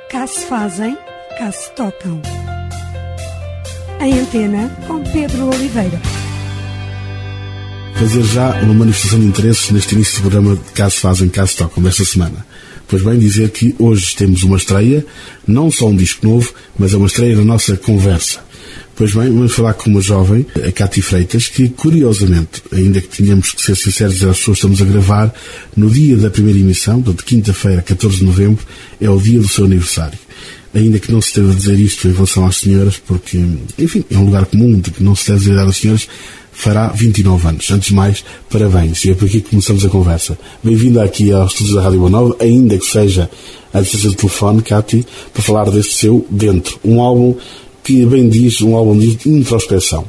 Cá se fazem, cá se tocam. Em Antena, com Pedro Oliveira. Fazer já uma manifestação de interesses neste início do programa de Cá se fazem, cá se tocam, desta semana. Pois bem, dizer que hoje temos uma estreia, não só um disco novo, mas é uma estreia na nossa conversa. Pois bem, vamos falar com uma jovem, a Cátia Freitas, que curiosamente, ainda que tenhamos que ser sinceros às pessoas, estamos a gravar no dia da primeira emissão, de quinta-feira, 14 de novembro, é o dia do seu aniversário. Ainda que não se deva dizer isto em relação às senhoras, porque, enfim, é um lugar comum de que não se deve dizer às senhoras, fará 29 anos. Antes de mais, parabéns, e é por aqui que começamos a conversa. Bem-vinda aqui aos estúdios da Rádio Boa Nova, ainda que seja à distância do telefone, Cátia, para falar deste seu Dentro, um álbum que bem diz, um álbum de introspeção.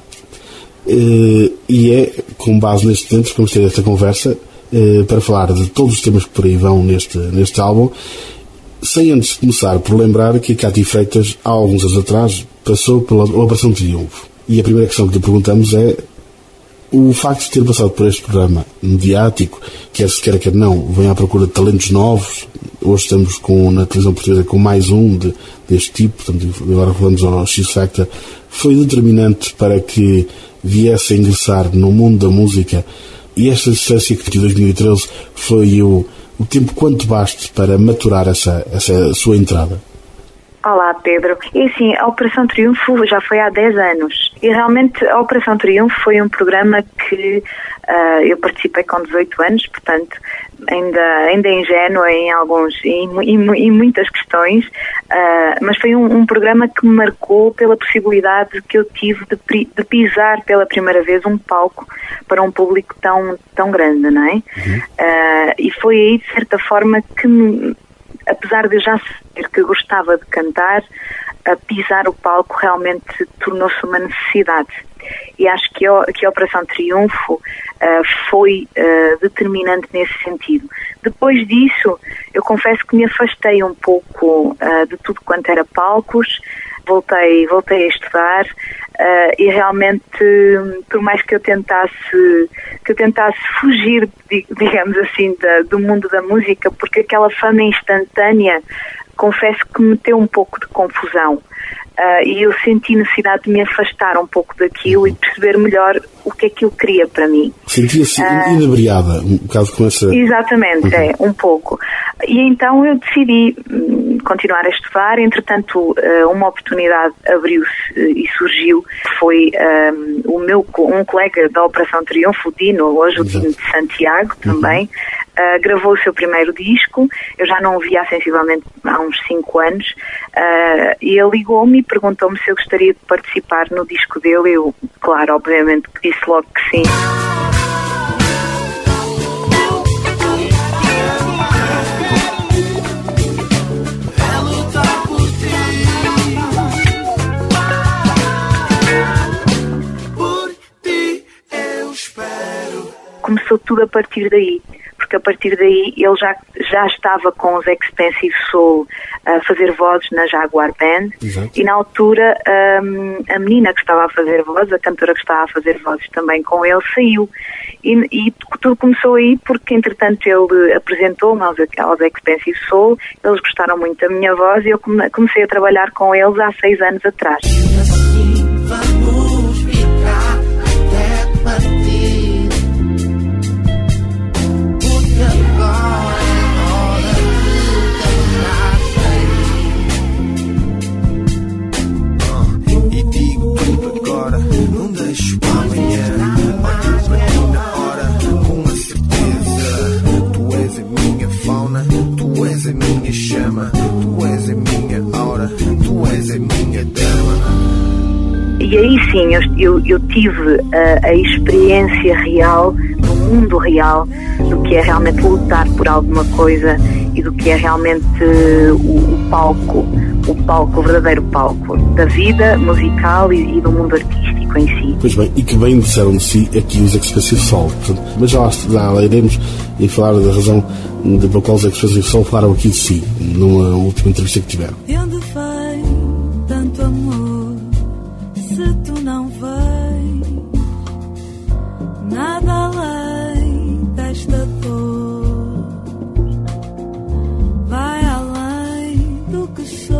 E é com base neste Dentro que vamos ter esta conversa para falar de todos os temas que por aí vão neste álbum, sem antes começar por lembrar que a Cátia Freitas, há alguns anos atrás, passou pela Operação Triunfo. E a primeira questão que lhe perguntamos é o facto de ter passado por este programa mediático, quer se quer não, vem à procura de talentos novos. Hoje estamos na televisão portuguesa com mais um deste tipo, portanto, agora falamos ao X Factor. Foi determinante para que viesse a ingressar no mundo da música, e esta distância que em 2013 foi o tempo quanto baste para maturar essa sua entrada? Olá, Pedro. E assim, a Operação Triunfo já foi há 10 anos. E realmente a Operação Triunfo foi um programa que eu participei com 18 anos, portanto, ainda ingênua em muitas questões, mas foi um programa que me marcou pela possibilidade que eu tive de pisar pela primeira vez um palco para um público tão grande, não é? Uhum. E foi aí, de certa forma, que apesar de eu já saber que gostava de cantar, pisar o palco realmente tornou-se uma necessidade. E acho que a Operação Triunfo foi determinante nesse sentido. Depois disso, eu confesso que me afastei um pouco de tudo quanto era palcos, voltei a estudar e realmente, por mais que eu tentasse fugir, digamos assim, do mundo da música, porque aquela fama instantânea, confesso que me meteu um pouco de confusão. E eu senti necessidade de me afastar um pouco daquilo e perceber melhor o que é que eu queria para mim. Sentia-se inebriada, um bocado com essa... Exatamente, um pouco. E então eu decidi continuar a estudar. Entretanto, uma oportunidade abriu-se e surgiu, que foi um colega da Operação Triunfo, o Dino, hoje o Dino de Santiago também, gravou o seu primeiro disco. Eu já não o via sensivelmente há uns 5 anos, e ele ligou-me e perguntou-me se eu gostaria de participar no disco dele. Eu, claro, obviamente que disse logo que sim. Começou tudo a partir daí, porque a partir daí ele já estava com os Expensive Soul a fazer vozes na Jaguar Band. Exato. E na altura a menina que estava a fazer vozes, a cantora que estava a fazer vozes também com ele, saiu. E tudo começou aí porque entretanto ele apresentou-me aos Expensive Soul, eles gostaram muito da minha voz e eu comecei a trabalhar com eles há 6 anos atrás. Assim vamos ficar até partir. E digo tudo agora, não deixo para amanhã. Olho para ti na hora, com a certeza. Tu és a minha fauna, tu és a minha chama, tu és a minha aura, tu és a minha dama. E aí sim, eu tive a experiência real, no mundo real, do que é realmente lutar por alguma coisa e do que é realmente o verdadeiro palco da vida musical e do mundo artístico em si. Pois bem, e que bem disseram de si aqui os Expensive Soul. Mas já lá iremos e falar da razão pela qual os Expensive Soul falaram aqui de si, numa última entrevista que tiveram. De onde vem tanto amor, se tu não vens, nada além desta dor vai além do que sou.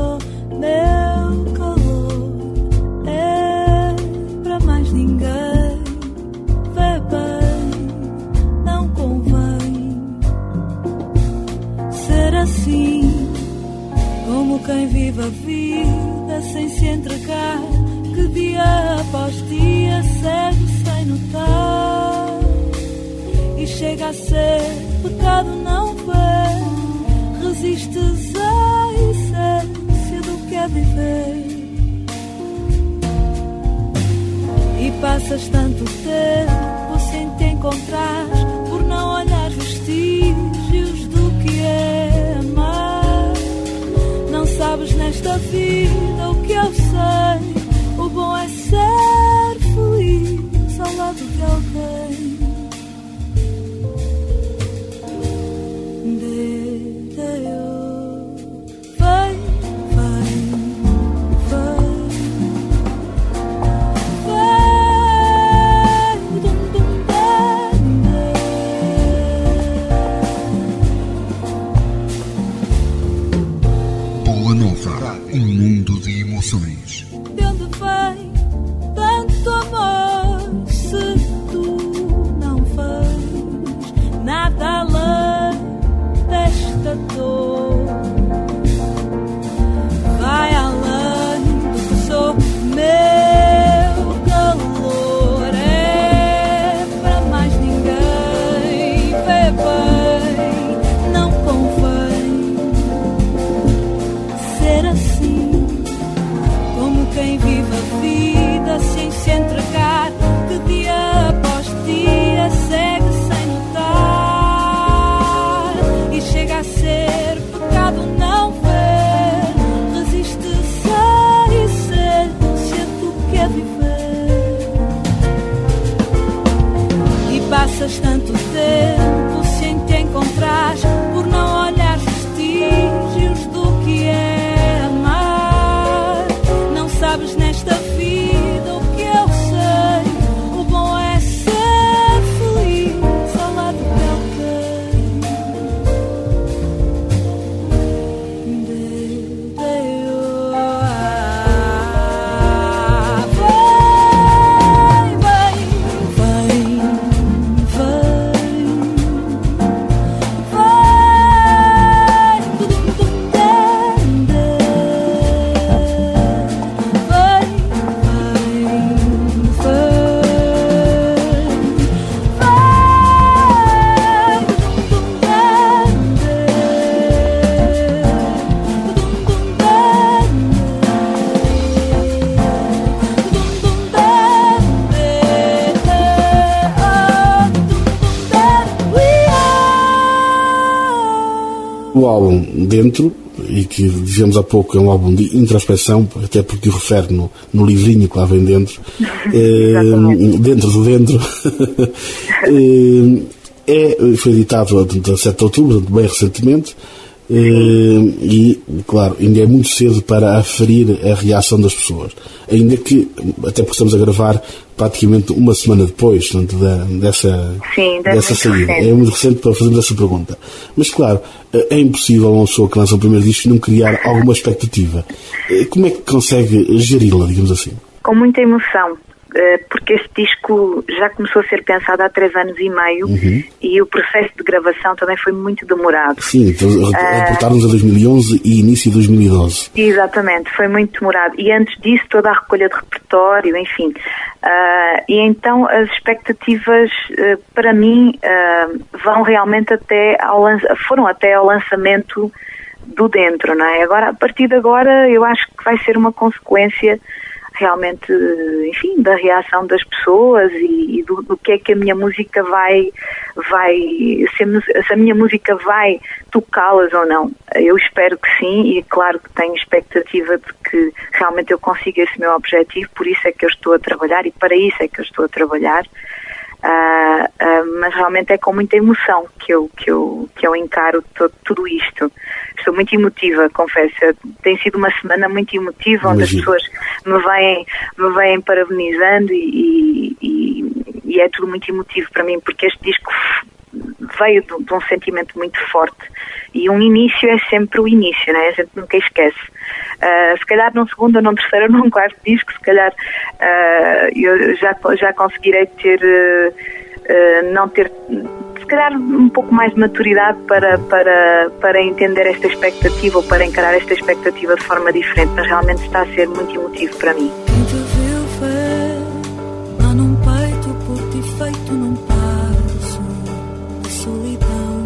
assim, como quem vive a vida sem se entregar, que dia após dia segue sem notar, e chega a ser pecado não ver, resistes à essência do que é viver. E passas tanto tempo sem te encontrares, por não olhar vestígios do que é amar. Não sabes nesta vida o que eu sei, o bom é ser feliz ao lado de alguém. Um mundo de emoções. De onde vem tanto amor se tu não vês nada além desta dor? Vai além do que sou, meu calor é para mais ninguém. Vê bem, não convém ser assim, como quem vive a vida sem se entregar, que dia após dia segue sem notar, e chega a ser pecado não ver, resiste-se à essência do que é viver. E passas tanto tempo sem te encontrares, por não olhar vestígios do que é amar. Não sabes nesta vida o que eu sei, o bom é ser feliz ao lado de alguém. O álbum Dentro, e que dizemos há pouco é um álbum de introspeção, até porque o refere no livrinho que lá vem dentro, dentro do dentro, foi editado a 7 de outubro, bem recentemente, e, claro, ainda é muito cedo para aferir a reação das pessoas, ainda que, até porque estamos a gravar praticamente uma semana depois, portanto, dessa saída. É muito recente para fazermos essa pergunta. Mas, claro, é impossível uma pessoa que lança o primeiro disco não criar alguma expectativa. Como é que consegue geri-la, digamos assim? Com muita emoção, porque este disco já começou a ser pensado há 3 anos e meio, e o processo de gravação também foi muito demorado. Sim, então, reportaram-nos a 2011 e início de 2012. Exatamente, foi muito demorado. E antes disso, toda a recolha de repertório, enfim. E então as expectativas, para mim, vão realmente foram até ao lançamento do Dentro, não é? Agora, a partir de agora, eu acho que vai ser uma consequência realmente, enfim, da reação das pessoas e do que é que a minha música se a minha música vai tocá-las ou não. Eu espero que sim, e claro que tenho expectativa de que realmente eu consiga esse meu objetivo, por isso é que eu estou a trabalhar e para isso é que eu estou a trabalhar. Mas realmente é com muita emoção que eu encaro tudo isto. Estou muito emotiva, confesso. Tem sido uma semana muito emotiva, onde as pessoas me vêm parabenizando e é tudo muito emotivo para mim, porque este disco veio de um sentimento muito forte, e um início é sempre o início, né? A gente nunca esquece. Se calhar num segundo ou num terceiro ou num quarto disco, se calhar eu já conseguirei não ter calhar um pouco mais de maturidade para entender esta expectativa ou para encarar esta expectativa de forma diferente, mas realmente está a ser muito emotivo para mim. Quem te viu ver lá num peito por ti feito num passo de solidão,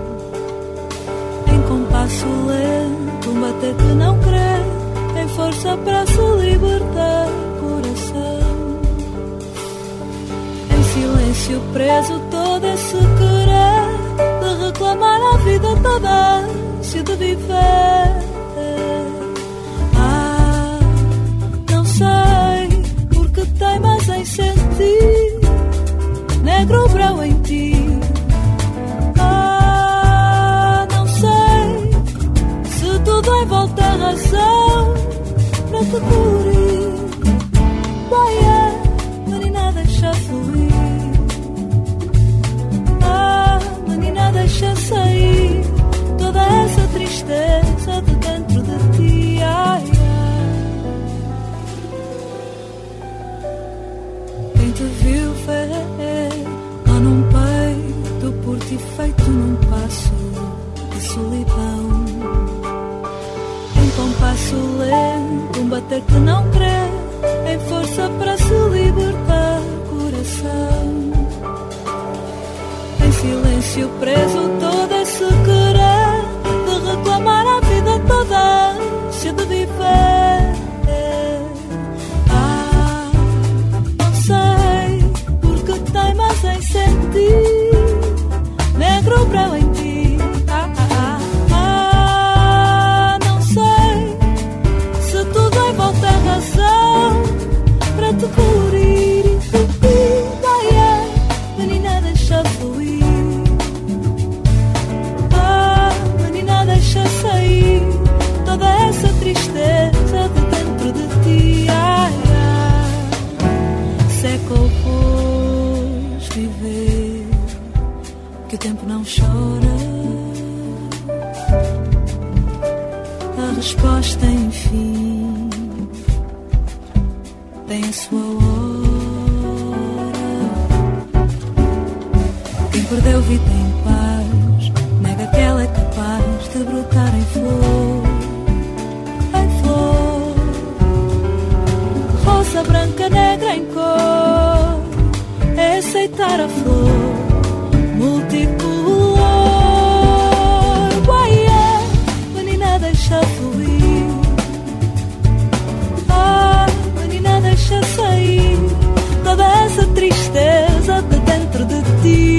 em compasso lento, um bater que não crê, em força para se libertar coração, em silêncio preso todo esse querer de reclamar a vida toda a ânsia de viver. Não sei porque teimas em sentir negro brau em ti. Não sei se tudo em volta é razão para te cobrir. Menina, deixa fluir. Menina, deixa sair toda essa tristeza de dentro de ti. Quem te viu ver lá num peito por ti feito num passo de solidão, em compasso lento, um bater que não crê, em força para se libertar coração, em silêncio preso todo esse querer de reclamar a vida toda a ânsia de viver. Não sei porque teimas em sentir negro brau em ti. Não sei se tudo em volta é razão para te cobrir. Menina, deixa fluir. Menina, deixa sair toda essa tristeza de dentro de ti. Século pois viver, que o tempo não chora. A resposta enfim tem a sua hora. Quem perdeu vida em paz nega que ela é capaz de brotar em flor. Em flor, rosa branca, negra em cor, é aceitar a flor multicolor. Menina, deixa fluir. Menina, deixa sair toda essa tristeza de dentro de ti.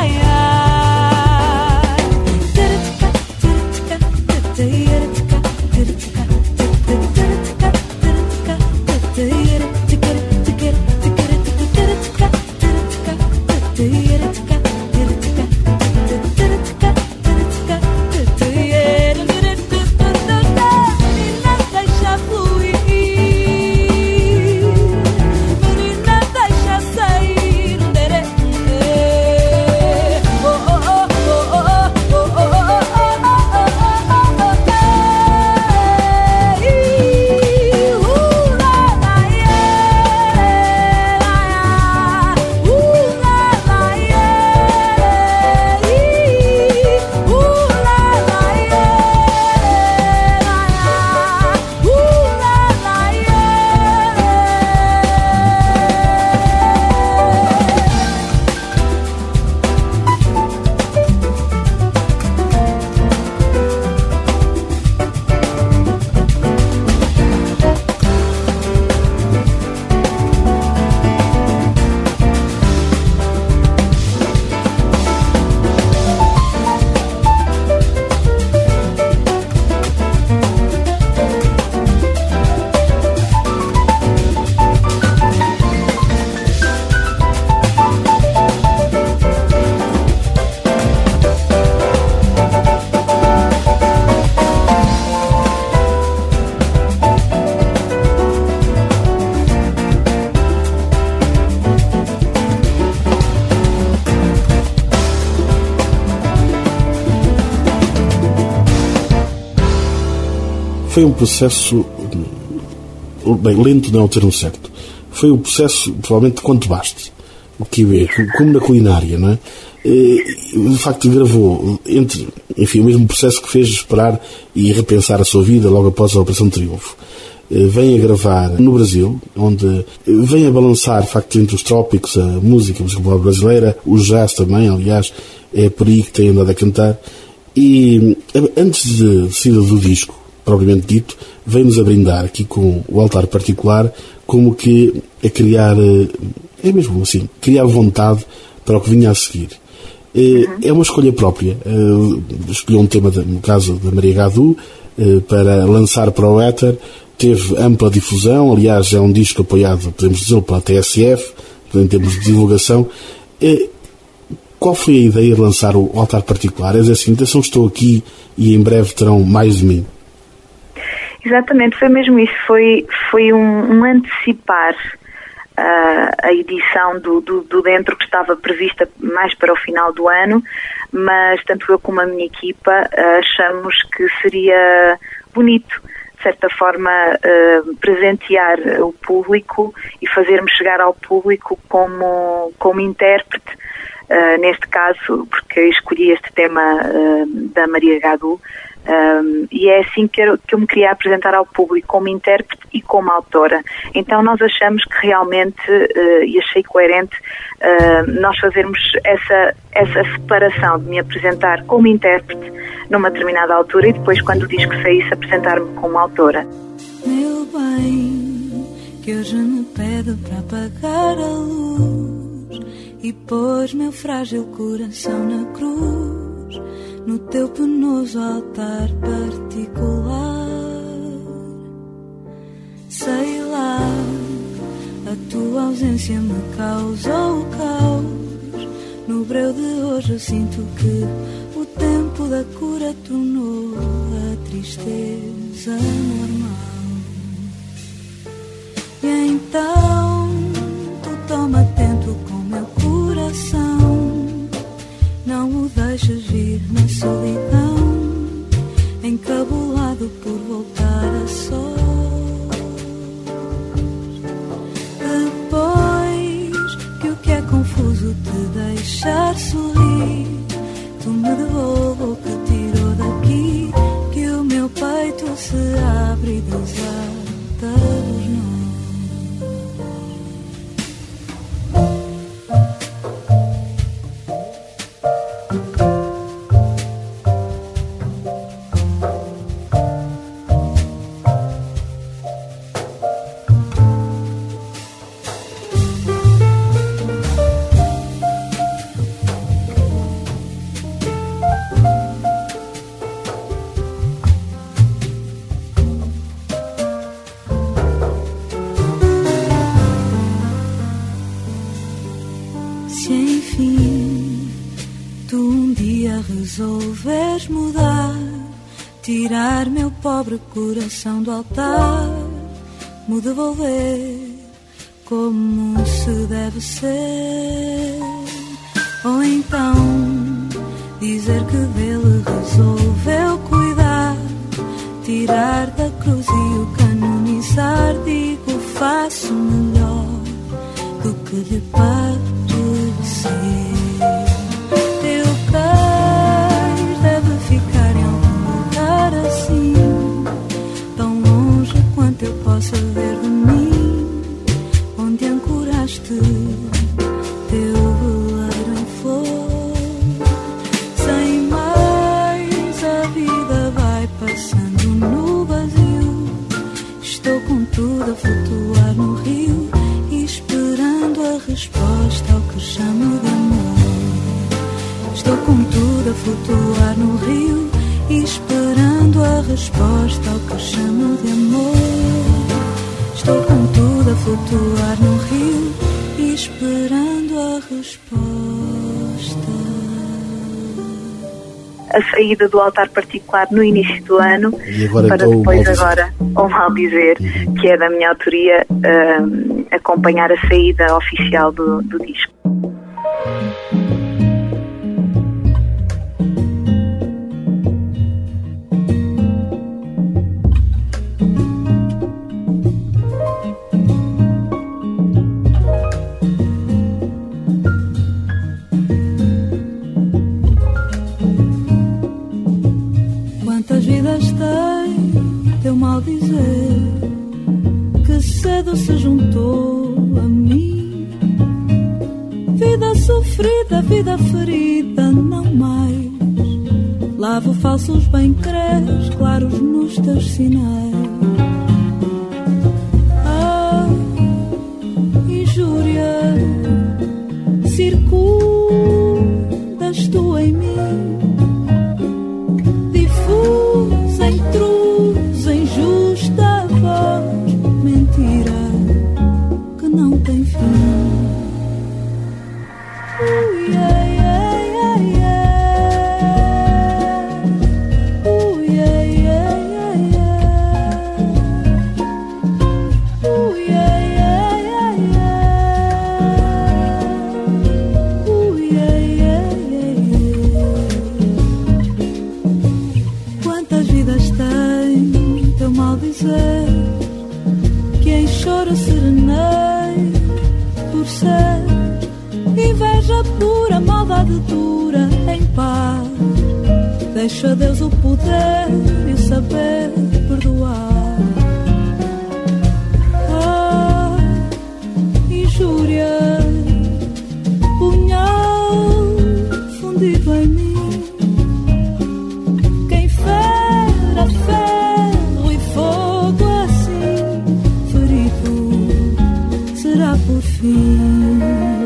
Foi um processo, bem, lento não é o termo certo. Foi um processo, provavelmente, de quanto baste. O que é, como na culinária, não é? De facto gravou o mesmo processo que fez esperar e repensar a sua vida logo após a Operação Triunfo. Vem a gravar no Brasil, onde vem a balançar, de facto, entre os trópicos, a música popular brasileira, o jazz também, aliás, é por aí que tem andado a cantar. E antes de saída do disco, propriamente dito, vem-nos a brindar aqui com o Altar Particular, como que a criar, é mesmo assim, criar vontade para o que vinha a seguir. É uma escolha própria. Escolheu um tema, no caso da Maria Gadu, para lançar para o éter. Teve ampla difusão, aliás, é um disco apoiado, podemos dizer, pela TSF, em termos de divulgação. Qual foi a ideia de lançar o Altar Particular? É assim, atenção, estou aqui e em breve terão mais de mim. Exatamente, foi mesmo isso, foi um antecipar a edição do Dentro, que estava prevista mais para o final do ano, mas tanto eu como a minha equipa achamos que seria bonito, de certa forma, presentear o público e fazermos chegar ao público como intérprete, neste caso, porque eu escolhi este tema da Maria Gadu, e é assim que eu me queria apresentar ao público, como intérprete e como autora. Então nós achamos que realmente, e achei coerente, nós fazermos essa separação de me apresentar como intérprete numa determinada altura e depois, quando o disco saísse, apresentar-me como autora. Meu bem, que hoje me pede para apagar a luz e pôs meu frágil coração na cruz, no teu penoso altar particular. Sei lá, a tua ausência me causou o caos. No breu de hoje eu sinto que o tempo da cura tornou a tristeza normal. E então tu toma atento com meu coração, não o deixes vir na solidão, encabulado por voltar a sós. Depois que o que é confuso te deixar sorrir, tu me devolva o que tirou daqui, que o meu peito se abre e desata os nós. Se enfim tu um dia resolves mudar, tirar meu pobre coração do altar, me devolver como se deve ser, ou então dizer que dele resolveu cuidar, tirar da cruz e o canonizar, digo faço melhor do que lhe parecer. Teu cais deve ficar em algum lugar assim, tão longe quanto eu possa ver de mim, onde ancoraste teu veleiro em flor. Sem mais a vida vai passando no vazio, estou contudo a flutuar no rio, esperando a resposta ao que chamo de amor. Estou contudo a flutuar no rio, esperando a resposta ao que chamo de amor. Estou contudo a flutuar no rio, esperando a resposta. A saída do Altar Particular no início do ano, agora, para então, depois agora, ou mal dizer, que é da minha autoria, acompanhar a saída oficial do disco. tem teu mal dizer, que cedo se juntou a mim. Vida sofrida, vida ferida, não mais. Lavo falsos bem-crês, claros nos teus sinais. Ah, injúria, circundas tu em mim. Difusa, intrusa, injusta voz, mentira que não tem fim. Que em choro serenei por ser inveja pura, maldade dura em paz. Deixa a Deus o poder e o saber perdoar. Ah, injúria, punhal fundido em mim. Quem fera, fera por fim.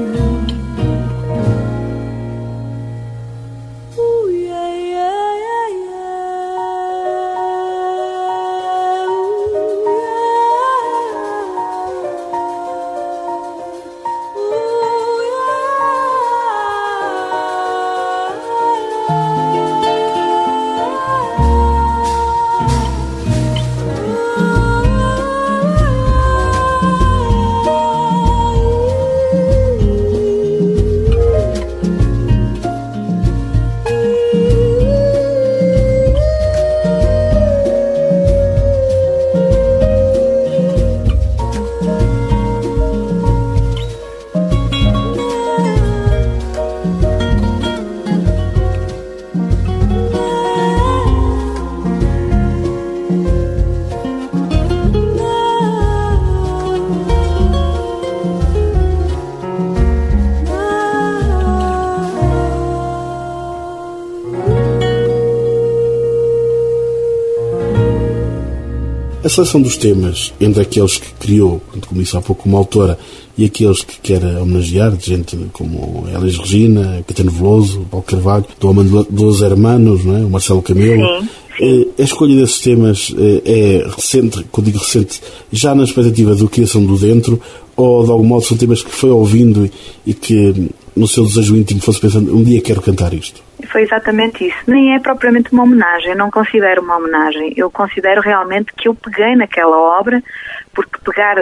A seleção dos temas, entre aqueles que criou, como disse há pouco, como autora, e aqueles que quer homenagear, de gente como Elis Regina, Caetano Veloso, Paulo Carvalho, do Homem dos Hermanos, não é? O Marcelo Camelo. A escolha desses temas é recente, quando digo recente, já na expectativa da criação do dentro, ou de algum modo são temas que foi ouvindo e que no seu desejo íntimo fosse pensando, um dia quero cantar isto? Foi exatamente isso. Nem é propriamente uma homenagem, eu não considero uma homenagem. Eu considero realmente que eu peguei naquela obra, porque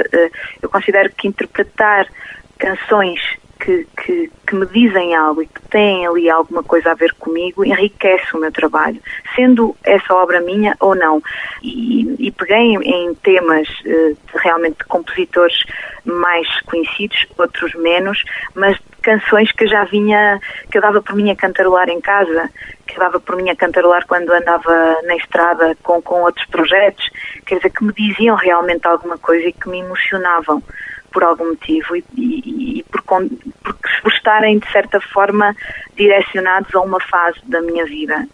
eu considero que interpretar canções que me dizem algo e que têm ali alguma coisa a ver comigo enriquece o meu trabalho, sendo essa obra minha ou não. E peguei em temas realmente de compositores mais conhecidos, outros menos, mas canções que eu dava por mim a cantarolar em casa, que dava por mim a cantarolar quando andava na estrada com outros projetos, quer dizer, que me diziam realmente alguma coisa e que me emocionavam por algum motivo e por estarem, de certa forma, direcionados a uma fase da minha vida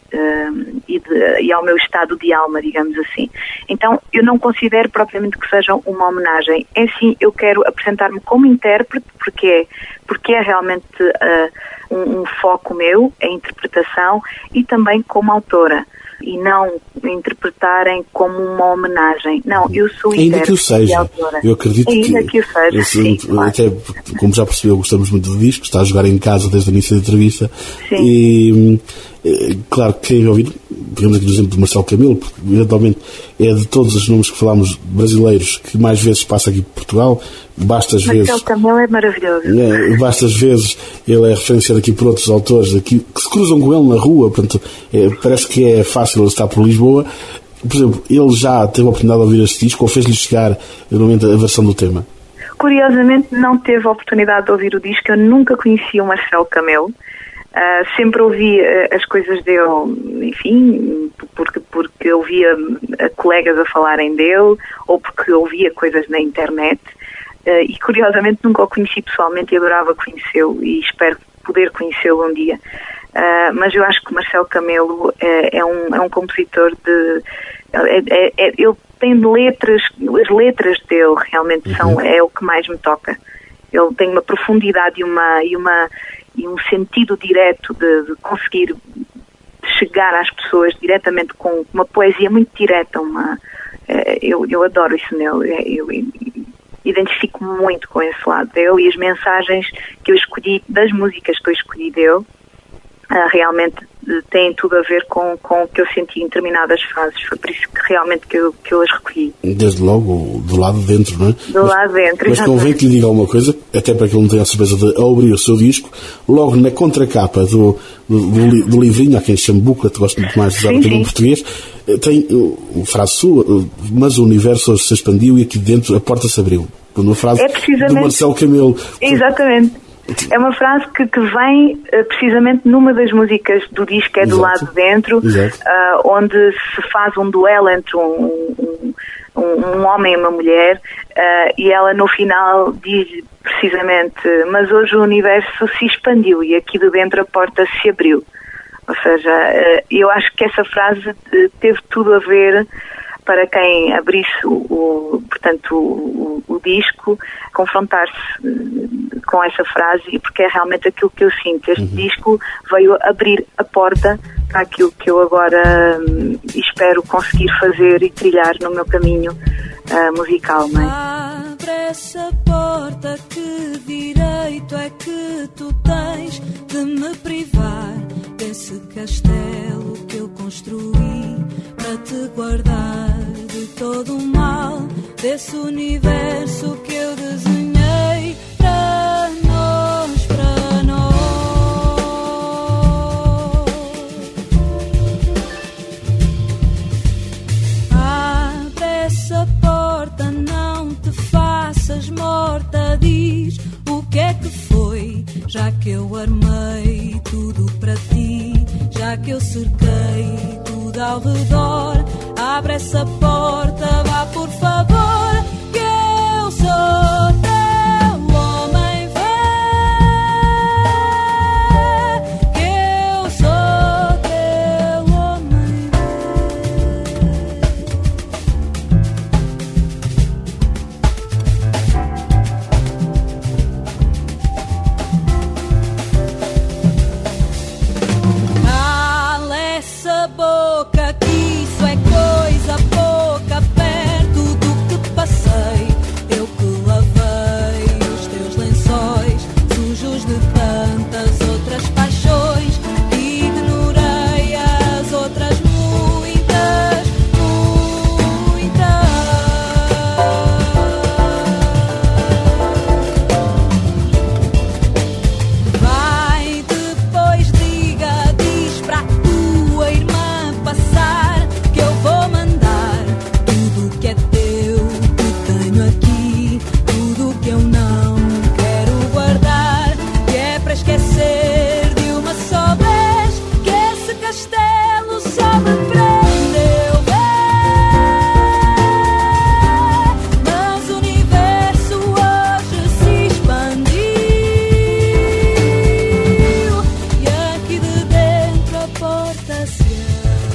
e ao meu estado de alma, digamos assim. Então, eu não considero propriamente que sejam uma homenagem. Em si, eu quero apresentar-me como intérprete, porque é realmente um foco meu, a interpretação, e também como autora. E não interpretarem como uma homenagem. Não, eu sou ainda que o seja, eu acredito que o seja, sim, claro. Até, como já percebeu, gostamos muito do disco, está a jogar em casa desde o início da entrevista. Sim. E claro que quem ouvir, pegamos aqui o exemplo de Marcelo Camelo, porque eventualmente é de todos os nomes que falámos brasileiros que mais vezes passa aqui por Portugal. Marcelo Camelo é maravilhoso. Basta às vezes ele é referenciado aqui por outros autores aqui, que se cruzam com ele na rua, portanto, parece que é fácil ele estar por Lisboa. Por exemplo, ele já teve a oportunidade de ouvir este disco ou fez-lhe chegar normalmente a versão do tema? Curiosamente não teve a oportunidade de ouvir o disco. Eu nunca conheci o Marcelo Camelo. Sempre ouvi as coisas dele, enfim, porque ouvia colegas a falarem dele ou porque ouvia coisas na internet. E curiosamente nunca o conheci pessoalmente e adorava conhecê-lo e espero poder conhecê-lo um dia. Mas eu acho que Marcelo Camelo é um compositor ele tem letras, as letras dele realmente é o que mais me toca. Ele tem uma profundidade e um sentido direto de conseguir chegar às pessoas diretamente com uma poesia muito direta. Eu adoro isso nele. Eu identifico muito com esse lado dele e as mensagens que eu escolhi, das músicas que eu escolhi dele, realmente têm tudo a ver com o que eu senti em determinadas fases. Foi por isso que realmente que eu as recolhi. Desde logo, do lado de dentro, não é? Do lado de dentro, mas convém que lhe diga alguma coisa, até para que ele não tenha a surpresa de abrir o seu disco, logo na contracapa do livrinho, há quem chame booklet, gosto muito mais de usar o termo em português, tem uma frase sua, mas o universo hoje se expandiu e aqui dentro a porta se abriu. Uma frase do Marcelo Camelo. Exatamente. É uma frase que vem precisamente numa das músicas do disco, que é do lado de dentro, onde se faz um duelo entre um homem e uma mulher, e ela no final diz precisamente: mas hoje o universo se expandiu e aqui de dentro a porta se abriu. Ou seja, eu acho que essa frase teve tudo a ver para quem abrisse o disco, confrontar-se com essa frase, porque é realmente aquilo que eu sinto. Este disco veio abrir a porta para aquilo que eu agora espero conseguir fazer e trilhar no meu caminho musical, não é? Abre essa porta, que direito é que tu tens de me privar desse castelo que eu construí para te guardar de todo o mal, desse universo que eu desenhei para nós, para nós. Abre essa porta, não te faças morta, diz o que é que foi, já que eu armei tudo para ti, já que eu cerquei tudo ao redor. Abre essa porta, vá por favor, que eu sou teu homem velho, que eu sou teu homem velho. Cala essa boca, que isso é coisa pouca perto do que passei. Eu que lavei os teus lençóis sujos de tantas outras paixões, ignorei as outras muitas, muitas. Vai depois, diz para a tua irmã passar, que eu vou mandar tudo que é teu, que tenho aqui, tudo que eu não quero guardar, que é para esquecer de uma só vez, que esse castelo só me prendeu, mas o universo hoje se expandiu e aqui de dentro a porta se abriu.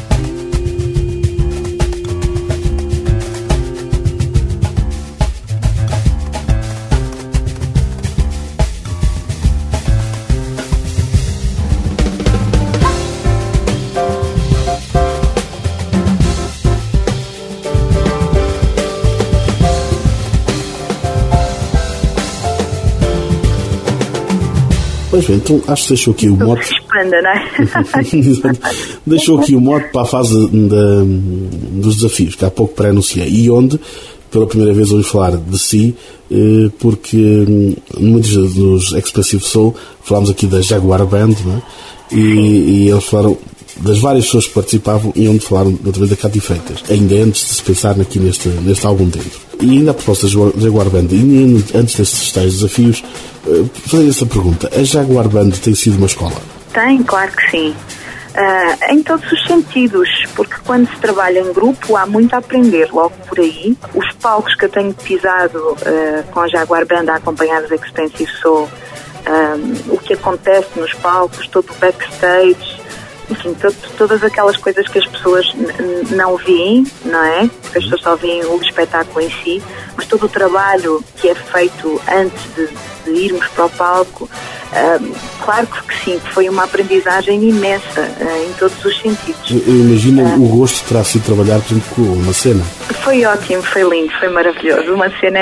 Pois bem, então acho que deixou aqui o mote. Se expanda, não é? Deixou aqui o mote para a fase dos desafios, que há pouco pré-anunciei, e onde, pela primeira vez, ouvimos falar de si, porque numa dos Expressive Soul falámos aqui da Jaguar Band, não é? E eles falaram das várias pessoas que participavam e onde falaram naturalmente da Cátia Freitas, ainda antes de se pensar aqui neste álbum dentro. E ainda a proposta da Jaguar Band, e antes destes tais desafios, fazer essa pergunta: a Jaguar Band tem sido uma escola? Tem, claro que sim. Em todos os sentidos, porque quando se trabalha em grupo há muito a aprender logo por aí. Os palcos que eu tenho pisado com a Jaguar Band a acompanhar os Expensive Soul, o que acontece nos palcos, todo o backstage, enfim, todas aquelas coisas que as pessoas não veem, não é? Porque as pessoas só veem o espetáculo em si, mas todo o trabalho que é feito antes de irmos para o palco, claro que sim, foi uma aprendizagem imensa em todos os sentidos. Eu imagino o gosto que terá sido trabalhar, por exemplo, com uma cena. Foi ótimo, foi lindo, foi maravilhoso. Uma cena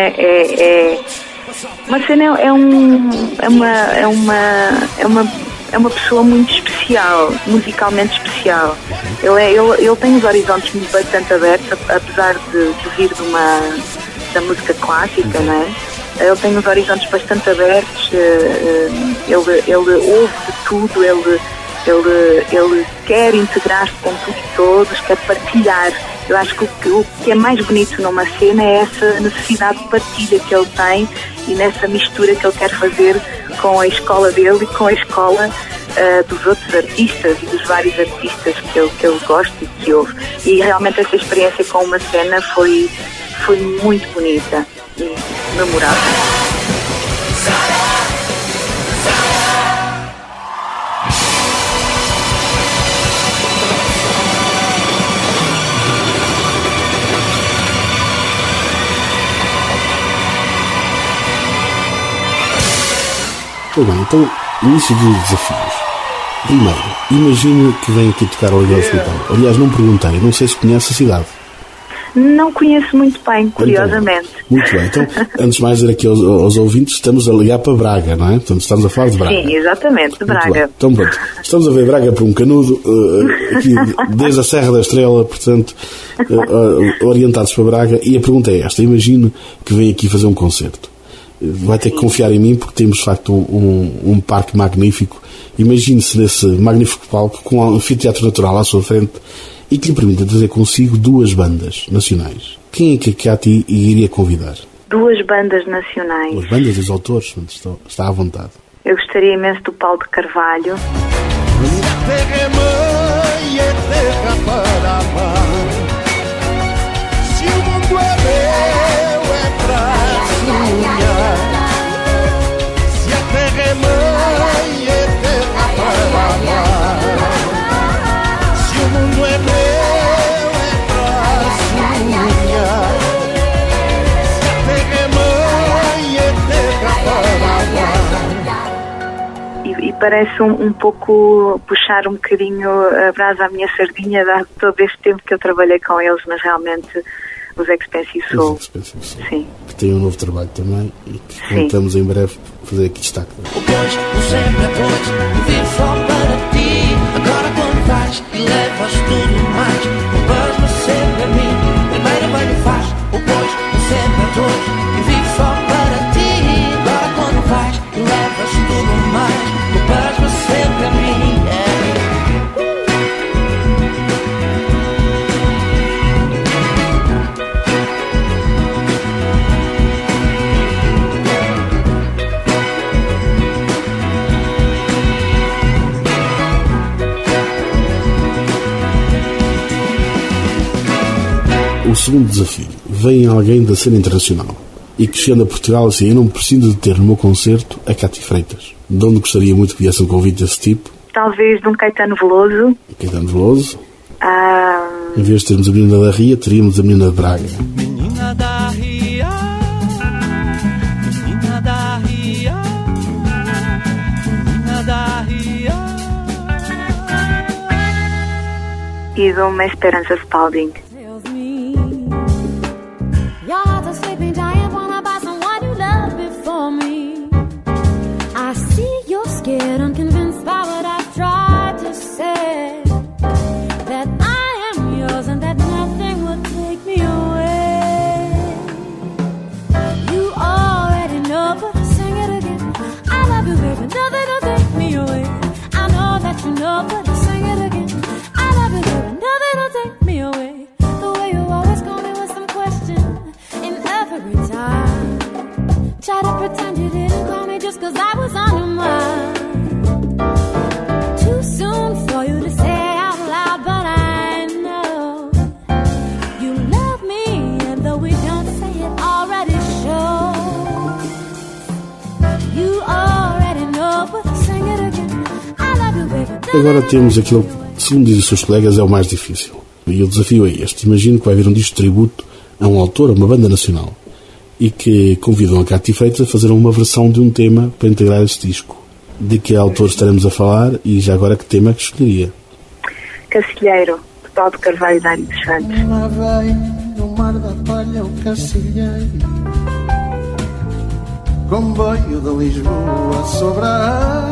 é uma pessoa muito especial, musicalmente especial. Ele tem os horizontes bastante abertos, apesar de vir da música clássica, não é? Ele tem os horizontes bastante abertos, ele ouve de tudo, ele quer integrar-se com tudo e todos, quer partilhar. Eu acho que o que é mais bonito numa cena é essa necessidade de partilha que ele tem e nessa mistura que ele quer fazer com a escola dele e com a escola dos outros artistas e dos vários artistas que ele gosta e que ouve. E realmente essa experiência com uma cena foi muito bonita e memorável. Muito bem, então, início dos desafios. Primeiro, imagino que vem aqui tocar ao Legal Hospital. Aliás, não perguntei, não sei se conhece a cidade. Não conheço muito bem, curiosamente. Então, muito bem, então, antes de mais dizer aqui aos ouvintes, estamos a ligar para Braga, não é? Portanto, estamos a falar de Braga. Sim, exatamente, de Braga. Então, pronto, estamos a ver Braga por um canudo, aqui desde a Serra da Estrela, portanto, orientados para Braga, e a pergunta é esta: imagino que vem aqui fazer um concerto. Vai ter que confiar em mim porque temos de facto um parque magnífico. Imagine-se nesse magnífico palco com um anfiteatro natural à sua frente e que lhe permita trazer consigo 2 bandas nacionais. Quem é que a Cátia iria convidar? 2 bandas nacionais. 2 bandas dos autores, está à vontade. Eu gostaria imenso do Paulo de Carvalho. Se o mundo é meu, é pra sonhar. Se a terra é mãe, é terra para amar. Se o mundo é meu, é pra sonhar. Se a terra é mãe, é terra para amar. E parece um pouco puxar um bocadinho a brasa à minha sardinha, dado todo este tempo que eu trabalhei com eles, mas realmente os Expensive Soul. Sim. Que tem um novo trabalho também e que contamos em breve fazer aqui destaque. O pois, o sempre é pois, vivo só para ti. Agora quando vais e levas tudo mais, o pois, mas sempre a mim. Primeiro bem o faz, o pois, o sempre é pois, e vivo só para ti. Agora quando vais e levas tudo mais, o pois, mas sempre a mim. O segundo desafio: vem alguém da cena internacional e que chega a Portugal assim: eu não preciso de ter no meu concerto a Cátia Freitas. De onde gostaria muito que viesse um convite desse tipo? Talvez de um Caetano Veloso. Caetano Veloso. Em vez de termos a menina da Ria, teríamos a menina de Braga. Menina da Ria, menina da Ria, menina da Ria. E de uma Esperança Spalding. Your heart's a sleeping giant, wanna buy someone you love before me. I see you're scared, unconvinced by what I've tried to say. That I am yours and that nothing will take me away. You already know, but I'll sing it again. I love you, baby, nothing will take me away. I know that you know, but I'll sing it again. I love you, baby, nothing will take me away. Agora temos aquilo que, segundo dizem os seus colegas, é o mais difícil. E o desafio é este. Imagino que vai haver um disco de tributo a um autor, a uma banda nacional, e que convidam a Cátia Freitas a fazer uma versão de um tema para integrar este disco. De que autor estaremos a falar e já agora que tema que escolheria? Cacilheiro, de Paulo Carvalho Dário dos Santos. Lá vem no mar da palha o Cacilheiro, comboio de Lisboa sobre a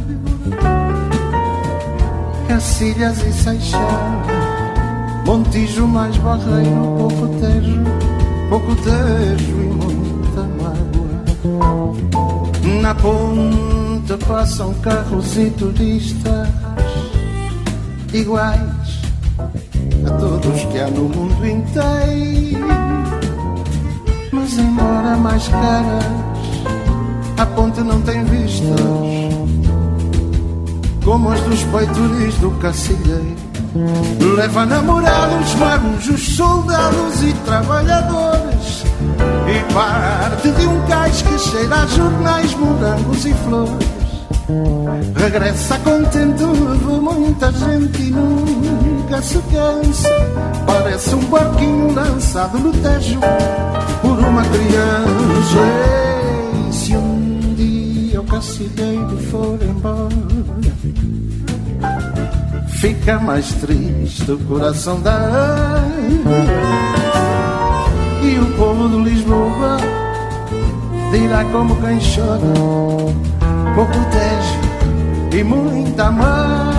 Cacilhas e Seixal, Montijo mais Barreiro, pouco Tejo e muita mágoa. Na ponte passam carros e turistas iguais a todos que há no mundo inteiro, mas embora mais caras, a ponte não tem vistas como as dos peitoris do Cacilheiro. Leva namorados, marujos, soldados e trabalhadores, e parte de um cais que cheira a jornais, morangos e flores. Regressa contente de muita gente e nunca se cansa. Parece um barquinho lançado no Tejo por uma criança. E se um dia o Cacilheiro for embora, fica mais triste o coração da Ana, e o povo de Lisboa dirá como quem chora, pouco Tejo e muita mar.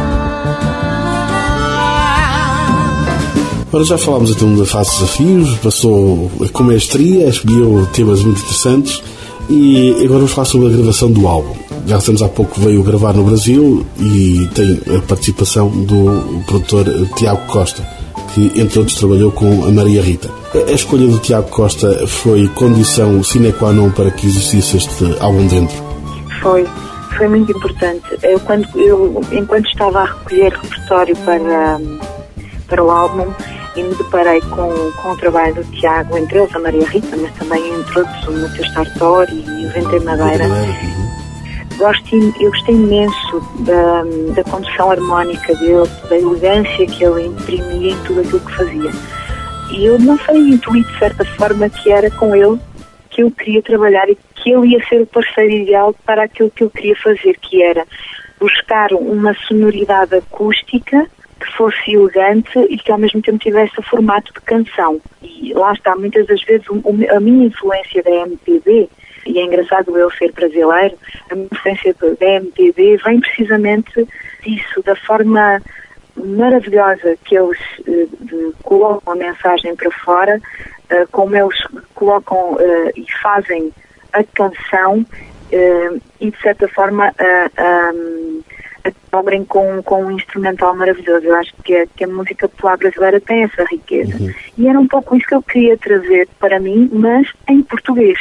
Agora já falámos então da fase de desafios, passou com maestria, escolheu temas muito interessantes e agora vamos falar sobre a gravação do álbum. Já estamos há pouco, veio gravar no Brasil e tem a participação do produtor Tiago Costa, que entre outros trabalhou com a Maria Rita. A escolha do Tiago Costa foi condição sine qua non para que existisse este álbum dentro? Foi muito importante. Enquanto estava a recolher repertório para o álbum, e me deparei com o trabalho do Tiago, entre eles a Maria Rita, mas também entre outros o Matheus Tartori e o Ventei Madeira. Eu gostei imenso da condução harmónica dele, da elegância que ele imprimia em tudo aquilo que fazia. E eu não sei, intuí de certa forma que era com ele que eu queria trabalhar e que ele ia ser o parceiro ideal para aquilo que eu queria fazer, que era buscar uma sonoridade acústica que fosse elegante e que ao mesmo tempo tivesse o formato de canção. E lá está, muitas das vezes a minha influência da MPB, e é engraçado eu ser brasileiro, a minha influência da MPB vem precisamente disso, da forma maravilhosa que eles colocam a mensagem para fora, como eles colocam e fazem a canção e de certa forma cobrem com um instrumental maravilhoso. Eu acho que a música popular brasileira tem essa riqueza. Uhum. E era um pouco isso que eu queria trazer para mim, mas em português.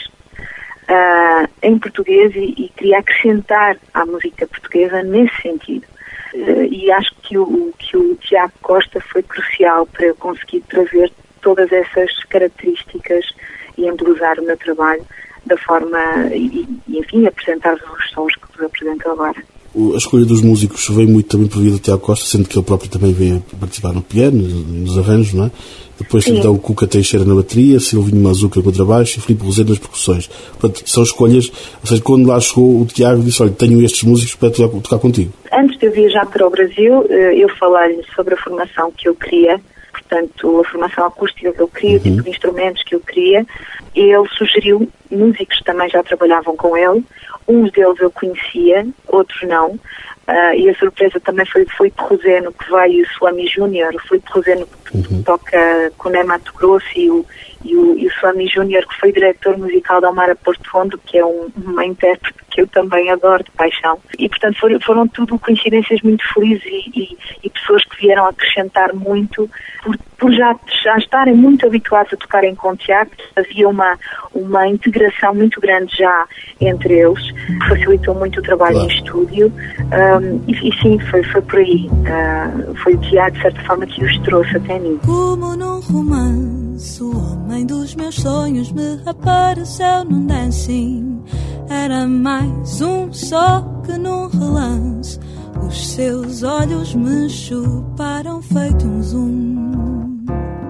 E queria acrescentar à música portuguesa nesse sentido. E acho que o Tiago Costa foi crucial para eu conseguir trazer todas essas características e embelezar o meu trabalho da forma, enfim, apresentar os sons que vos apresento agora. A escolha dos músicos veio muito também por via do Tiago Costa, sendo que ele próprio também veio participar no piano, nos arranjos, não é? Depois teve então o Cuca Teixeira na bateria, Silvinho Mazuca no contrabaixo e Filipe Rosendo nas percussões. Portanto, são escolhas, ou seja, quando lá chegou o Tiago disse, olha, tenho estes músicos para tocar contigo. Antes de eu viajar para o Brasil, eu falei-lhe sobre a formação que eu queria, portanto, a formação acústica que eu queria, o tipo de instrumentos que eu queria. Ele sugeriu, músicos que também já trabalhavam com ele, uns deles eu conhecia, outros não, e a surpresa também foi o Filipe Roseno, que veio, o Swami Júnior, o Filipe Roseno que toca com o Ney Matogrosso e o Swami Júnior, que foi diretor musical da Almara Porto Fundo, que é uma intérprete que eu também adoro de paixão. E, portanto, foram tudo coincidências muito felizes e pessoas que vieram acrescentar muito, por já estarem muito habituados a tocarem com o Tiago. Havia uma integração muito grande já entre eles, que facilitou muito o trabalho em estúdio. E sim, foi por aí. Foi o Tiago, de certa forma, que os trouxe até mim. Como num romance, o homem dos meus sonhos me apareceu num dancing. Era mais um só que num relance, Os seus olhos me chuparam feito um zoom.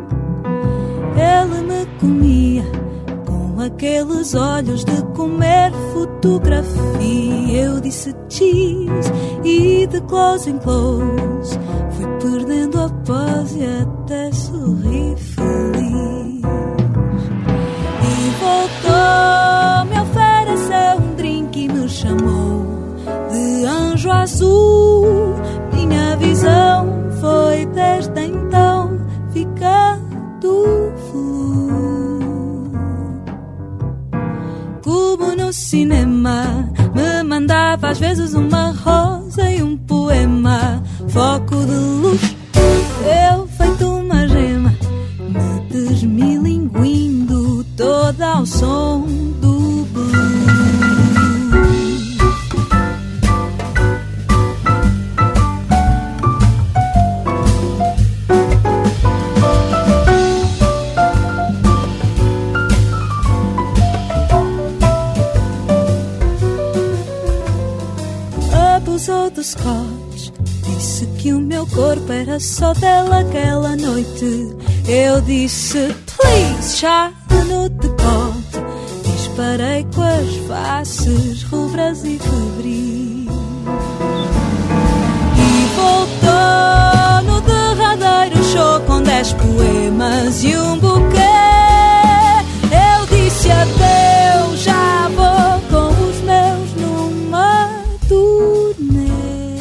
Ele me comia com aqueles olhos de comer fotografia. Eu disse cheese e de close em close fui perdendo a paz e até sorri feliz. E voltou, me ofereceu um drink e me chamou de anjo azul. Minha visão foi desde então ficando flu. Como no cinema, me mandava às vezes uma rosa e um poema. Foco de luz, eu feito uma gema, me desmilinguindo toda ao som do blues. Abusou do scotch, disse que o meu corpo era só dela aquela noite. Eu disse, please, chá no decote. Disparei com as faces rubras e febris. E voltou no derradeiro show com 10 poemas e um buquê. Eu disse adeus, já vou com os meus numa turnê.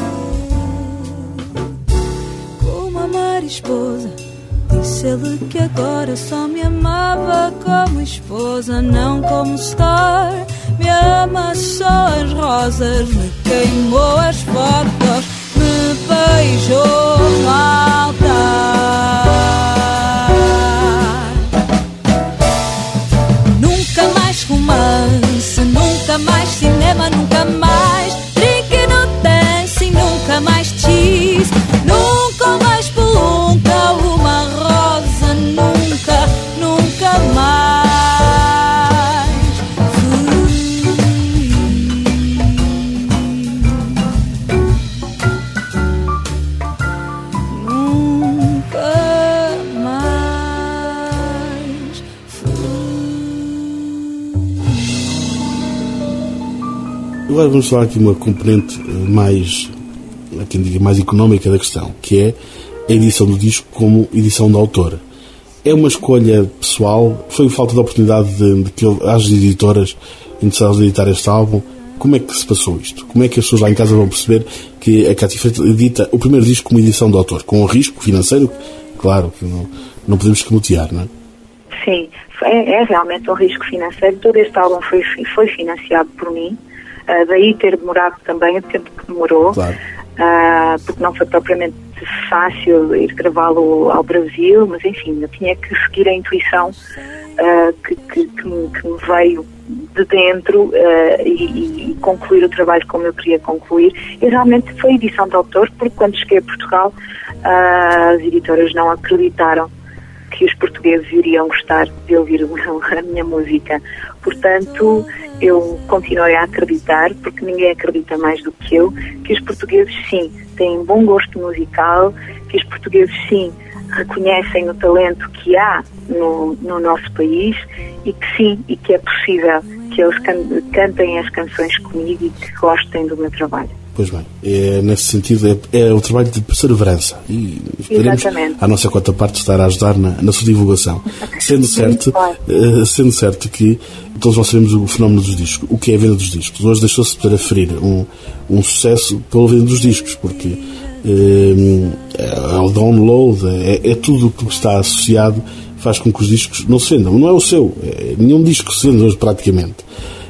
Como amar esposa, disse ele que agora só me amava como esposa, não como star. Me amassou as rosas, me queimou as fotos, me beijou no altar. Nunca mais romance, nunca mais cinema, nunca mais drink no dancing, nunca mais cheese, nunca mais pelunca, uma rosa, nunca, nunca mais. Nunca mais Agora vamos falar aqui uma componente mais, há quem diga, mais económica da questão, que é a edição do disco como edição de autor. É uma escolha pessoal? Foi falta de oportunidade de que haja editoras interessadas em editar este álbum? Como é que se passou isto? Como é que as pessoas lá em casa vão perceber que a Cátia Freitas edita o primeiro disco como edição de autor? Com um risco financeiro? Claro que não podemos escamotear, não é? Sim, é realmente um risco financeiro. Todo este álbum foi financiado por mim, daí ter demorado também o tempo que demorou, Claro. Porque não foi propriamente fácil ir gravá-lo ao Brasil, mas enfim, eu tinha que seguir a intuição que me veio de dentro e concluir o trabalho como eu queria concluir. E realmente foi edição de autor, porque quando cheguei a Portugal as editoras não acreditaram que os portugueses iriam gostar de ouvir a minha música. Portanto, eu continuei a acreditar, porque ninguém acredita mais do que eu, que os portugueses sim têm bom gosto musical, que os portugueses sim reconhecem o talento que há no nosso país e que sim, e que é possível que eles cantem as canções comigo e que gostem do meu trabalho. Pois bem, nesse sentido é o trabalho de perseverança e esperemos a nossa quarta parte estar a ajudar na sua divulgação. Sendo certo que todos nós sabemos o fenómeno dos discos, o que é a venda dos discos. Hoje deixou-se para ferir um sucesso pela venda dos discos, porque ao download, é tudo o que está associado, faz com que os discos não se vendam. Não é o seu, nenhum disco se vende hoje praticamente.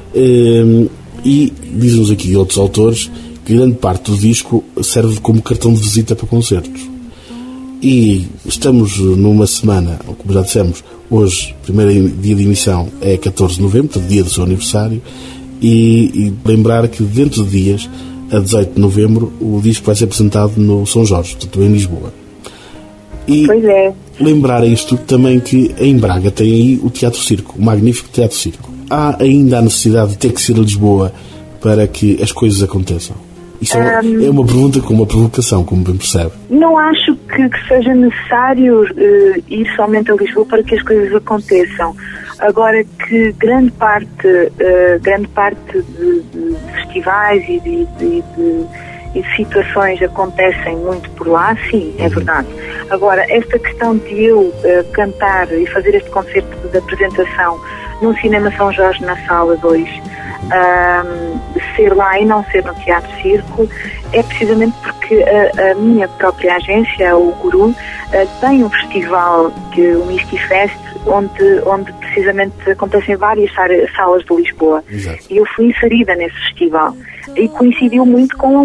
E dizem-nos aqui outros autores que grande parte do disco serve como cartão de visita para concertos. E estamos numa semana, como já dissemos, hoje, primeiro dia de emissão é 14 de novembro, dia do seu aniversário, e lembrar que dentro de dias, a 18 de novembro, o disco vai ser apresentado no São Jorge, portanto, em Lisboa. E pois é. Lembrar isto também que em Braga tem aí o Teatro Circo, o magnífico Teatro Circo. Há ainda a necessidade de ter que ser a Lisboa para que as coisas aconteçam? Isto é uma pergunta com uma provocação, como bem percebe. Não acho que seja necessário ir somente a Lisboa para que as coisas aconteçam. Agora que grande parte de festivais e de situações acontecem muito por lá, sim, é verdade. Agora, esta questão de eu cantar e fazer este concerto de apresentação no Cinema São Jorge, na Sala 2, ser lá e não ser no Teatro Circo, é precisamente porque a minha própria agência, o Guru, tem um festival, o Misty Fest, onde precisamente acontecem várias salas de Lisboa. Exato. E eu fui inserida nesse festival. E coincidiu muito com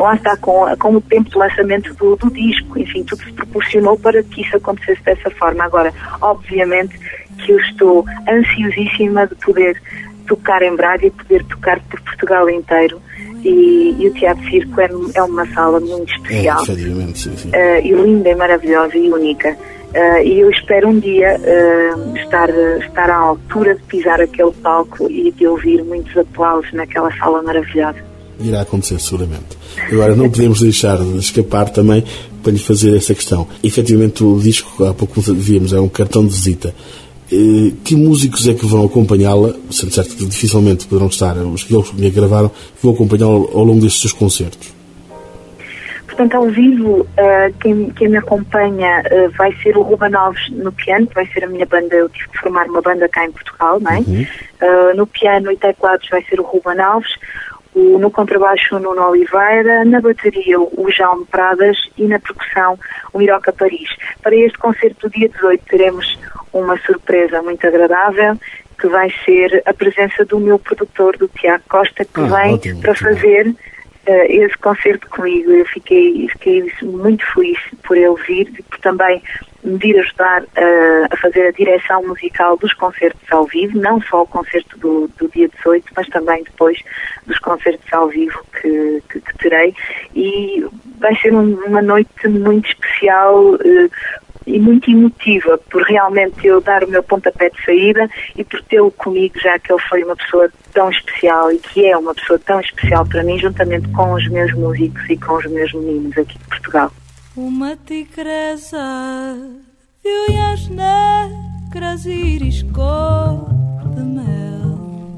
o tempo de lançamento do disco. Enfim, tudo se proporcionou para que isso acontecesse dessa forma. Agora, obviamente que eu estou ansiosíssima de poder tocar em Braga e poder tocar por Portugal inteiro. E o Teatro Circo é uma sala muito especial. Sim. E linda e maravilhosa e única. E eu espero um dia estar à altura de pisar aquele palco e de ouvir muitos aplausos naquela sala maravilhosa. Irá acontecer seguramente. Agora, não podemos deixar de escapar também para lhe fazer essa questão. Efetivamente, o disco, há pouco víamos, é um cartão de visita. Que músicos é que vão acompanhá-la? Sendo certo que dificilmente poderão estar os que eles gravaram, vão acompanhá-la ao longo destes seus concertos. Portanto, ao vivo, quem me acompanha vai ser o Ruben Alves no piano, que vai ser a minha banda. Eu tive de formar uma banda cá em Portugal, não é? No piano e teclados vai ser o Ruben Alves, no contrabaixo o Nuno Oliveira, na bateria o Jaume Pradas e na percussão o Miroca Paris. Para este concerto do dia 18 teremos uma surpresa muito agradável, que vai ser a presença do meu produtor, do Tiago Costa, que vem ótimo, para fazer esse concerto comigo. Eu fiquei muito feliz por ele vir e por também me vir ajudar a fazer a direção musical dos concertos ao vivo, não só o concerto do dia 18, mas também depois dos concertos ao vivo que terei. E vai ser uma noite muito especial e muito emotiva, por realmente eu dar o meu pontapé de saída e por tê-lo comigo, já que ele foi uma pessoa tão especial e que é uma pessoa tão especial para mim, juntamente com os meus músicos e com os meus meninos aqui de Portugal. Uma tigresa viu as negras íris cor de mel,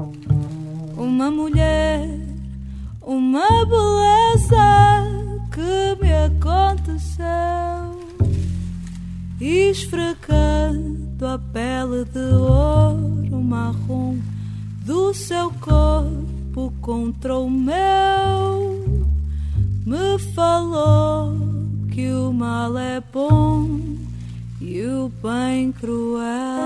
uma mulher, uma beleza que me aconteceu, esfregando a pele de ouro marrom do seu corpo contra o meu, me falou que o mal é bom e o bem cruel.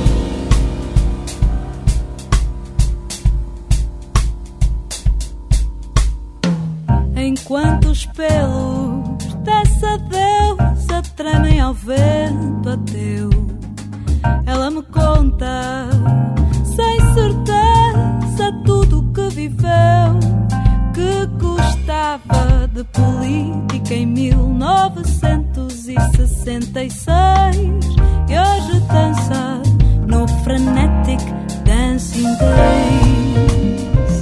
Enquanto os pelos dessa deusa tremem ao vento ateu, ela me conta sem certeza tudo o que viveu, que gostava de política em 1966 e hoje dança no Frenetic Dancing Days.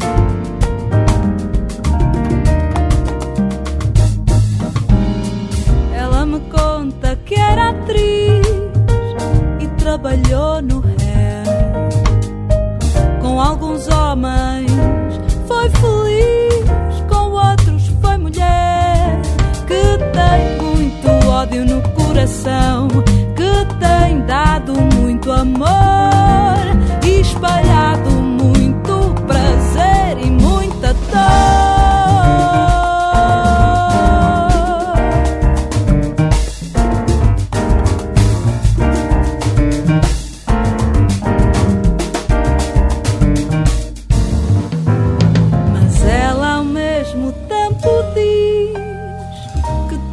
Ela me conta que era atriz e trabalhou no Hair com alguns homens, foi feliz, com outros foi mulher, que tem muito ódio no coração, que tem dado muito amor, espalhado muito prazer e muita dor.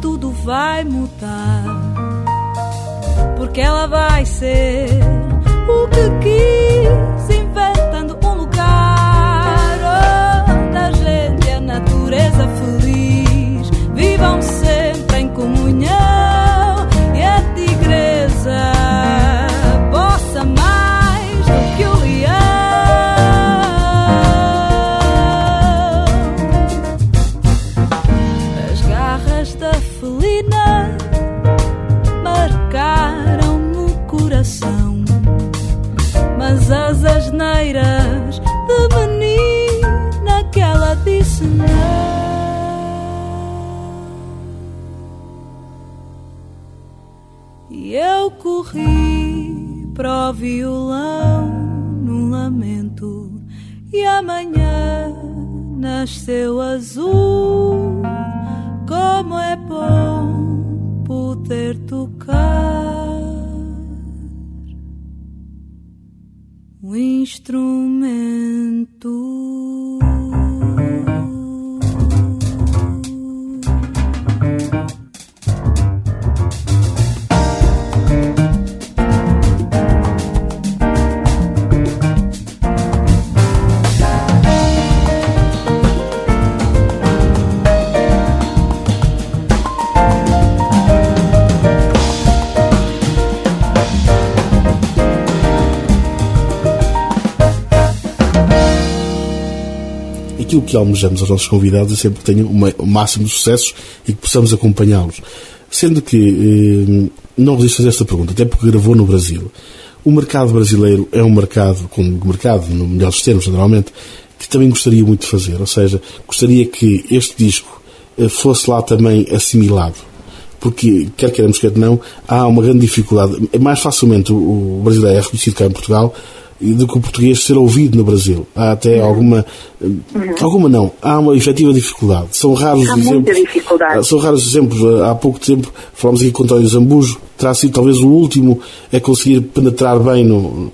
Vai mudar, porque ela vai ser todas as asneiras de menina que ela disse não. E eu corri para o violão num lamento, e amanhã nasceu azul. Como é bom poder tocar um instrumento. Aquilo que almejamos aos nossos convidados é sempre que tenham o máximo de sucessos e que possamos acompanhá-los. Sendo que não resisto a fazer esta pergunta, até porque gravou no Brasil. O mercado brasileiro é um mercado, no melhor dos termos, normalmente, que também gostaria muito de fazer. Ou seja, gostaria que este disco fosse lá também assimilado. Porque, quer queiramos, quer não, há uma grande dificuldade. Mais facilmente o brasileiro é reconhecido cá em Portugal do que o português ser ouvido no Brasil. Há até alguma não, há uma efetiva dificuldade. São raros exemplos. Há pouco tempo falámos aqui com António Zambujo, terá sido talvez o último a conseguir penetrar bem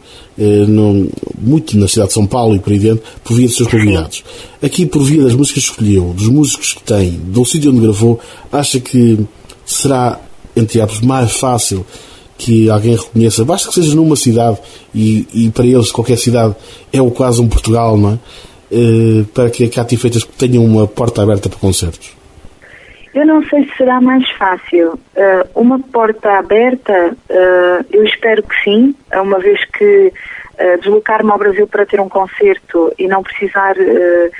muito na cidade de São Paulo e por aí dentro, por via dos seus convidados. Aqui, por via das músicas que escolheu, dos músicos que tem, do sítio onde gravou, acha que será, entre aspas, mais fácil que alguém reconheça, basta que seja numa cidade, e para eles qualquer cidade é quase um Portugal, não é? Para que a Cátia Freitas tenha uma porta aberta para concertos? Eu não sei se será mais fácil. Uma porta aberta, eu espero que sim, uma vez que deslocar-me ao Brasil para ter um concerto e não precisar de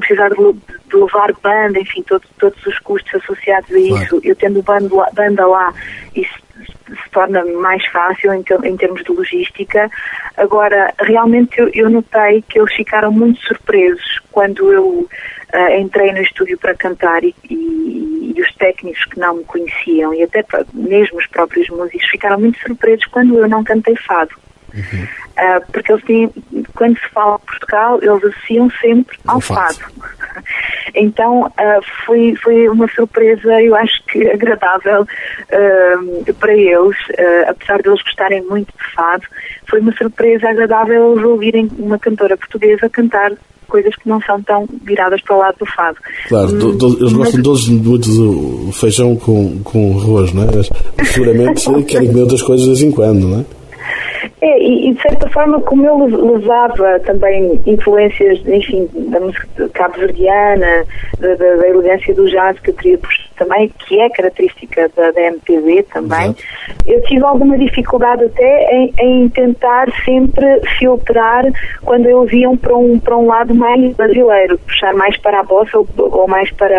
levar banda, enfim, todos os custos associados a isso, claro. Eu tendo banda lá, isso se torna mais fácil em termos de logística. Agora, realmente eu notei que eles ficaram muito surpresos quando eu entrei no estúdio para cantar e os técnicos que não me conheciam e até mesmo os próprios músicos ficaram muito surpresos quando eu não cantei fado. Uhum. Porque eles têm, quando se fala de Portugal, eles associam sempre ao fado. Então foi uma surpresa, eu acho que agradável para eles, apesar de eles gostarem muito de fado, foi uma surpresa agradável eles ouvirem uma cantora portuguesa cantar coisas que não são tão viradas para o lado do fado. Claro, eles gostam todos muito do feijão com arroz, não é? Mas seguramente querem comer outras coisas de vez em quando, não é? E de certa forma, como eu levava também influências, enfim, da música cabo-verdiana, da elegância do jazz que eu queria também, que é característica da MPB também. Exato. Eu tive alguma dificuldade até em tentar sempre filtrar quando eles iam para um lado mais brasileiro, puxar mais para a bossa ou mais para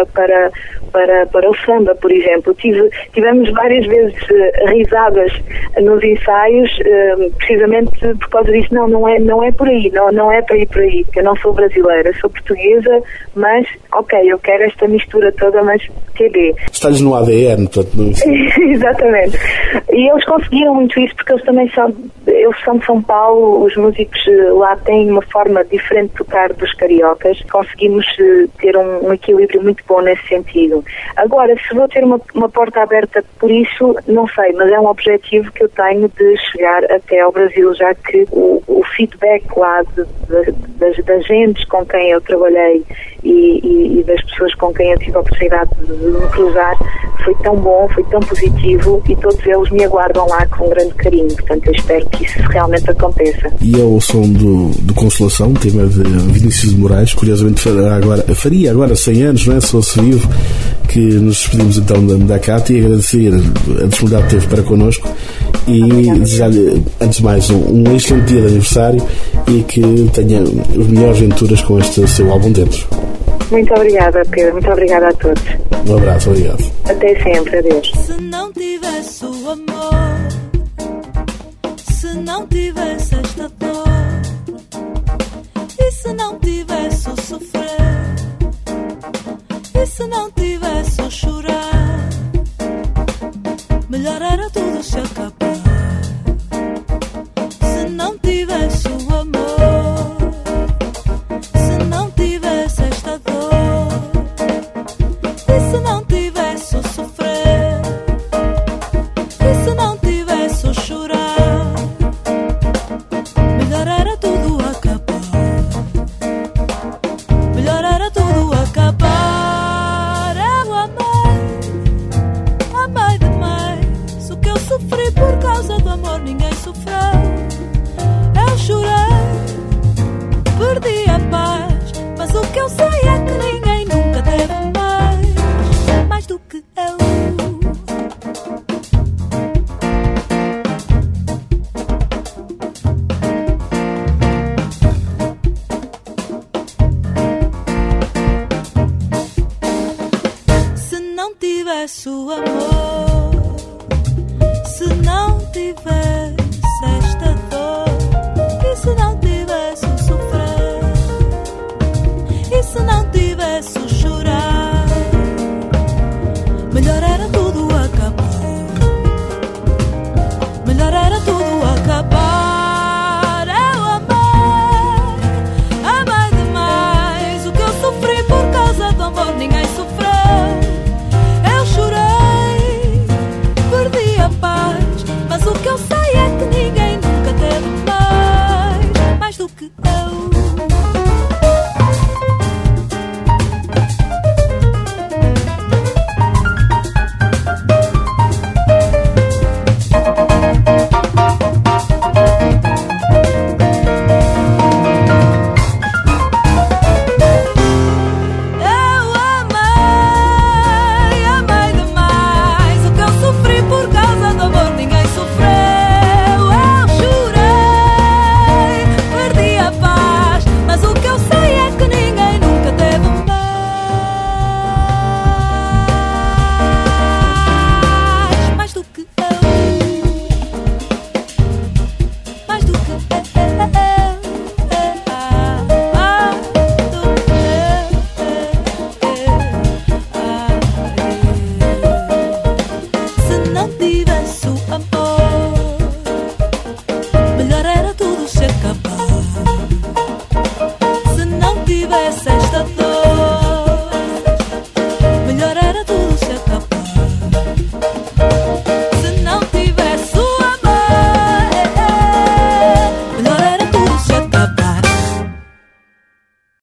o samba, por exemplo. Tivemos várias vezes risadas nos ensaios, precisamente por causa disso. Não é por aí, não é para ir por aí. Eu não sou brasileira, sou portuguesa, mas ok, eu quero esta mistura toda, mas QB. Está-lhes no ADN, portanto, não... Exatamente. E eles conseguiram muito isso porque eles também são de São Paulo, os músicos lá têm uma forma diferente de tocar dos cariocas. Conseguimos ter um equilíbrio muito bom nesse sentido. Agora, se vou ter uma porta aberta por isso, não sei, mas é um objetivo que eu tenho de chegar até ao Brasil, já que o feedback lá das gentes com quem eu trabalhei e das pessoas com quem eu tive a oportunidade de me cruzar foi tão bom, foi tão positivo e todos eles me aguardam lá com um grande carinho. Portanto, eu espero que isso realmente aconteça. E é o som do Consolação, tema de Vinícius de Moraes, curiosamente faria agora 100 anos, não é? Se fosse vivo, que nos despedimos então da Cátia e agradecer a disponibilidade que teve para connosco e desejar-lhe, antes de mais, um excelente dia de aniversário e que tenha as melhores venturas com este seu álbum dentro. Muito obrigada, Pedro. Muito obrigada a todos. Um abraço, obrigado. Até sempre, adeus. Se não tivesse o amor, se não tivesse esta dor, era tudo se acabar. Se não tivesse o amor, se não tivesse esta dor, e se não tivesse o sofrer, e se não tivesse o chorar, melhor era tudo acabar. Melhor era tudo acabar. Eu amei demais. O que eu sofri por causa do amor ninguém sofreu. Eu chorei, perdi a paz, mas o que eu sei é que ninguém nunca teve mais do que eu. Se não tivesse o amor,